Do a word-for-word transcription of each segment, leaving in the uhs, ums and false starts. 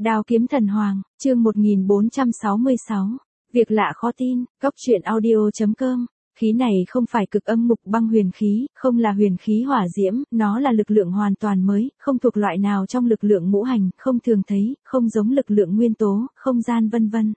Đao kiếm thần hoàng, chương một nghìn bốn trăm sáu mươi sáu. Việc lạ khó tin, góc truyện audio.com. Khí này không phải cực âm mục băng huyền khí, không là huyền khí hỏa diễm, nó là lực lượng hoàn toàn mới, không thuộc loại nào trong lực lượng ngũ hành, không thường thấy, không giống lực lượng nguyên tố, không gian vân vân.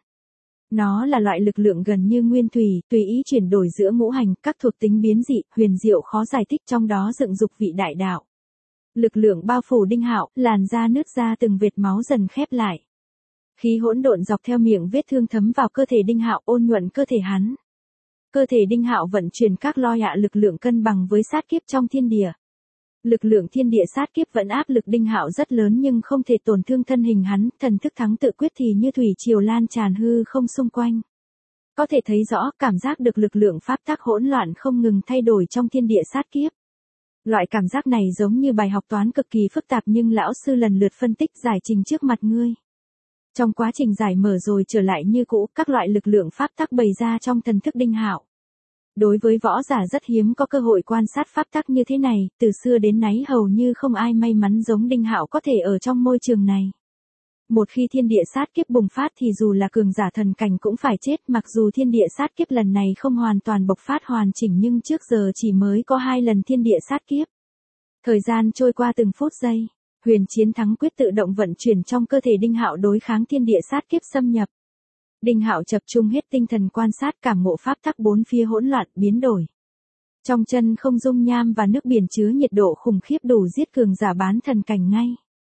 Nó là loại lực lượng gần như nguyên thủy, tùy ý chuyển đổi giữa ngũ hành, các thuộc tính biến dị, huyền diệu khó giải thích, trong đó dựng dục vị đại đạo. Lực lượng bao phủ Đinh Hạo, làn da nứt ra từng vệt máu dần khép lại. Khí hỗn độn dọc theo miệng vết thương thấm vào cơ thể Đinh Hạo, ôn nhuận cơ thể hắn. Cơ thể Đinh Hạo vận chuyển các loi ạ lực lượng cân bằng với sát kiếp trong thiên địa. Lực lượng thiên địa sát kiếp vẫn áp lực Đinh Hạo rất lớn nhưng không thể tổn thương thân hình hắn, thần thức thắng tự quyết thì như thủy triều lan tràn hư không xung quanh. Có thể thấy rõ, cảm giác được lực lượng pháp tắc hỗn loạn không ngừng thay đổi trong thiên địa sát kiếp. Loại cảm giác này giống như bài học toán cực kỳ phức tạp nhưng lão sư lần lượt phân tích giải trình trước mặt ngươi. Trong quá trình giải mở rồi trở lại như cũ, các loại lực lượng pháp tắc bày ra trong thần thức Đinh Hạo. Đối với võ giả rất hiếm có cơ hội quan sát pháp tắc như thế này, từ xưa đến nay hầu như không ai may mắn giống Đinh Hạo có thể ở trong môi trường này. Một khi thiên địa sát kiếp bùng phát thì dù là cường giả thần cảnh cũng phải chết, mặc dù thiên địa sát kiếp lần này không hoàn toàn bộc phát hoàn chỉnh nhưng trước giờ chỉ mới có hai lần thiên địa sát kiếp. Thời gian trôi qua từng phút giây, huyền chiến thắng quyết tự động vận chuyển trong cơ thể Đinh Hạo đối kháng thiên địa sát kiếp xâm nhập. Đinh Hạo tập trung hết tinh thần quan sát cảm ngộ pháp tắc bốn phía hỗn loạn biến đổi. Trong chân không dung nham và nước biển chứa nhiệt độ khủng khiếp đủ giết cường giả bán thần cảnh ngay.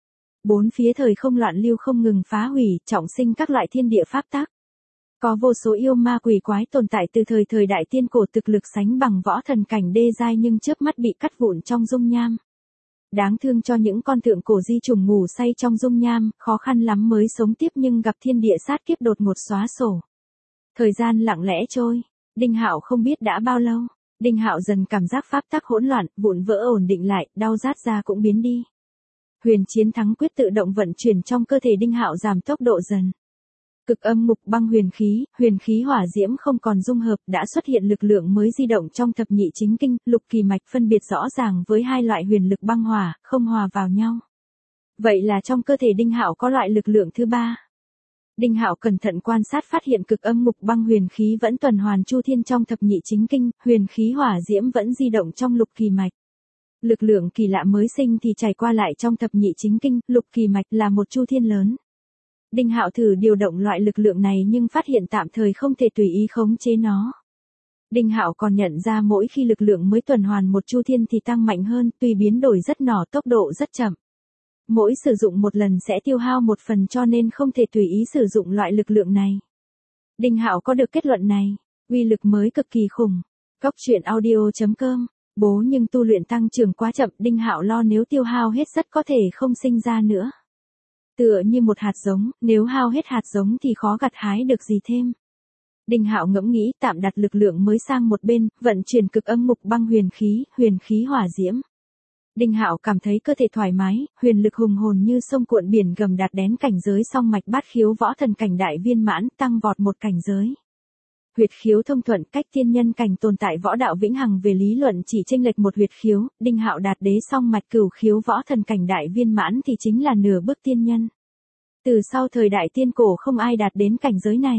Bốn phía thời không loạn lưu không ngừng phá hủy, trọng sinh các loại thiên địa pháp tắc. Có vô số yêu ma quỷ quái tồn tại từ thời thời đại tiên cổ thực lực sánh bằng võ thần cảnh đê giai nhưng chớp mắt bị cắt vụn trong dung nham. Đáng thương cho những con thượng cổ di trùng ngủ say trong dung nham, khó khăn lắm mới sống tiếp nhưng gặp thiên địa sát kiếp đột ngột xóa sổ. Thời gian lặng lẽ trôi, Đinh Hạo không biết đã bao lâu, Đinh Hạo dần cảm giác pháp tắc hỗn loạn, vụn vỡ ổn định lại, đau rát ra cũng biến đi. Huyền chiến thắng quyết tự động vận chuyển trong cơ thể Đinh Hạo giảm tốc độ dần. Cực âm mục băng huyền khí, huyền khí hỏa diễm không còn dung hợp, đã xuất hiện lực lượng mới di động trong thập nhị chính kinh, lục kỳ mạch phân biệt rõ ràng với hai loại huyền lực băng hỏa, không hòa vào nhau. Vậy là trong cơ thể Đinh Hạo có loại lực lượng thứ ba. Đinh Hạo cẩn thận quan sát phát hiện cực âm mục băng huyền khí vẫn tuần hoàn chu thiên trong thập nhị chính kinh, huyền khí hỏa diễm vẫn di động trong lục kỳ mạch. Lực lượng kỳ lạ mới sinh thì trải qua lại trong thập nhị chính kinh, lục kỳ mạch là một chu thiên lớn. Đinh Hạo thử điều động loại lực lượng này nhưng phát hiện tạm thời không thể tùy ý khống chế nó. Đinh Hạo còn nhận ra mỗi khi lực lượng mới tuần hoàn một chu thiên thì tăng mạnh hơn, tuy biến đổi rất nhỏ, tốc độ rất chậm. Mỗi sử dụng một lần sẽ tiêu hao một phần cho nên không thể tùy ý sử dụng loại lực lượng này. Đinh Hạo có được kết luận này, uy lực mới cực kỳ khủng. Góc truyện audio.com. Bố nhưng tu luyện tăng trưởng quá chậm, Đinh Hạo lo nếu tiêu hao hết rất có thể không sinh ra nữa. Tựa như một hạt giống, nếu hao hết hạt giống thì khó gặt hái được gì thêm. Đinh Hạo ngẫm nghĩ tạm đặt lực lượng mới sang một bên, vận chuyển cực âm mục băng huyền khí, huyền khí hỏa diễm. Đinh Hạo cảm thấy cơ thể thoải mái, huyền lực hùng hồn như sông cuộn biển gầm đạt đến cảnh giới song mạch bát khiếu võ thần cảnh đại viên mãn, tăng vọt một cảnh giới. Huyệt khiếu thông thuận, cách tiên nhân cảnh tồn tại võ đạo vĩnh hằng về lý luận chỉ chênh lệch một huyệt khiếu, Đinh Hạo đạt đế song mạch cửu khiếu võ thần cảnh đại viên mãn thì chính là nửa bước tiên nhân. Từ sau thời đại tiên cổ không ai đạt đến cảnh giới này.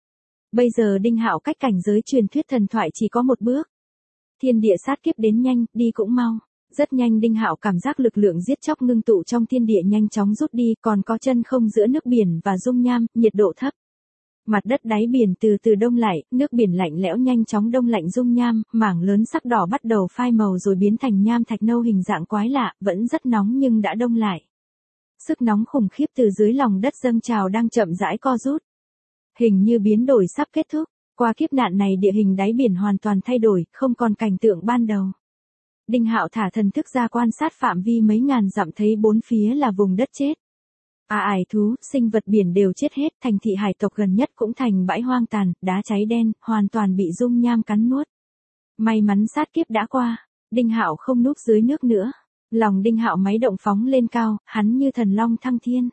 Bây giờ Đinh Hạo cách cảnh giới truyền thuyết thần thoại chỉ có một bước. Thiên địa sát kiếp đến nhanh, đi cũng mau. Rất nhanh Đinh Hạo cảm giác lực lượng giết chóc ngưng tụ trong thiên địa nhanh chóng rút đi, còn có chân không giữa nước biển và dung nham, nhiệt độ thấp. Mặt đất đáy biển từ từ đông lại, nước biển lạnh lẽo nhanh chóng đông lạnh dung nham, mảng lớn sắc đỏ bắt đầu phai màu rồi biến thành nham thạch nâu hình dạng quái lạ, vẫn rất nóng nhưng đã đông lại. Sức nóng khủng khiếp từ dưới lòng đất dâng trào đang chậm rãi co rút. Hình như biến đổi sắp kết thúc, qua kiếp nạn này địa hình đáy biển hoàn toàn thay đổi, không còn cảnh tượng ban đầu. Đinh Hạo thả thần thức ra quan sát phạm vi mấy ngàn dặm thấy bốn phía là vùng đất chết. À ải thú, sinh vật biển đều chết hết, thành thị hải tộc gần nhất cũng thành bãi hoang tàn, đá cháy đen, hoàn toàn bị dung nham cắn nuốt. May mắn sát kiếp đã qua, Đinh Hạo không núp dưới nước nữa. Lòng Đinh Hạo máy động phóng lên cao, hắn như thần long thăng thiên.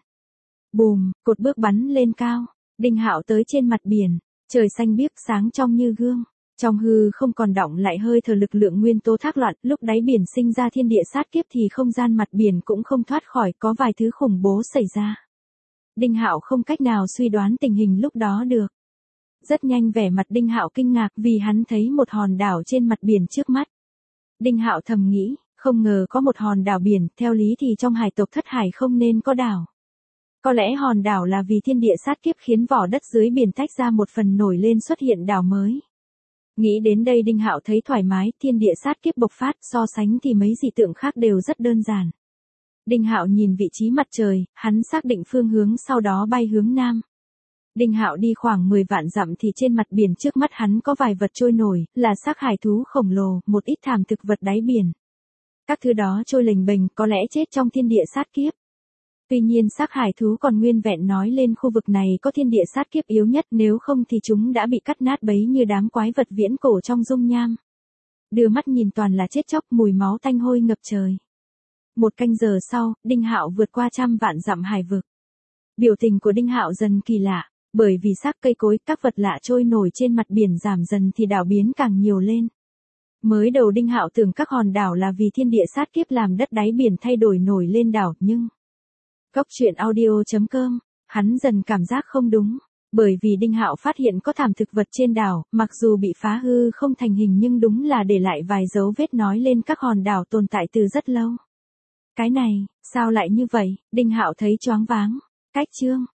Bùm, cột bước bắn lên cao, Đinh Hạo tới trên mặt biển, trời xanh biếc sáng trong như gương. Trong hư không còn đọng lại hơi thở lực lượng nguyên tố thác loạn, lúc đáy biển sinh ra thiên địa sát kiếp thì không gian mặt biển cũng không thoát khỏi, có vài thứ khủng bố xảy ra. Đinh Hạo không cách nào suy đoán tình hình lúc đó được. Rất nhanh vẻ mặt Đinh Hạo kinh ngạc vì hắn thấy một hòn đảo trên mặt biển trước mắt. Đinh Hạo thầm nghĩ, không ngờ có một hòn đảo biển, theo lý thì trong hải tộc Thất Hải không nên có đảo. Có lẽ hòn đảo là vì thiên địa sát kiếp khiến vỏ đất dưới biển tách ra một phần nổi lên xuất hiện đảo mới. Nghĩ đến đây Đinh Hạo thấy thoải mái, thiên địa sát kiếp bộc phát, so sánh thì mấy dị tượng khác đều rất đơn giản. Đinh Hạo nhìn vị trí mặt trời, hắn xác định phương hướng sau đó bay hướng nam. Đinh Hạo đi khoảng mười vạn dặm thì trên mặt biển trước mắt hắn có vài vật trôi nổi, là xác hải thú khổng lồ, một ít thảm thực vật đáy biển. Các thứ đó trôi lềnh bềnh, có lẽ chết trong thiên địa sát kiếp. Tuy nhiên xác hải thú còn nguyên vẹn nói lên khu vực này có thiên địa sát kiếp yếu nhất, nếu không thì chúng đã bị cắt nát bấy như đám quái vật viễn cổ trong dung nham. Đưa mắt nhìn toàn là chết chóc, mùi máu tanh hôi ngập trời. Một canh giờ sau, Đinh Hạo vượt qua trăm vạn dặm hải vực. Biểu tình của Đinh Hạo dần kỳ lạ, bởi vì xác cây cối, các vật lạ trôi nổi trên mặt biển giảm dần thì đảo biến càng nhiều lên. Mới đầu Đinh Hạo tưởng các hòn đảo là vì thiên địa sát kiếp làm đất đáy biển thay đổi nổi lên đảo, nhưng Góc truyện audio chấm com, hắn dần cảm giác không đúng, bởi vì Đinh Hạo phát hiện có thảm thực vật trên đảo, mặc dù bị phá hư không thành hình nhưng đúng là để lại vài dấu vết nói lên các hòn đảo tồn tại từ rất lâu. Cái này, sao lại như vậy? Đinh Hạo thấy choáng váng. Cách chương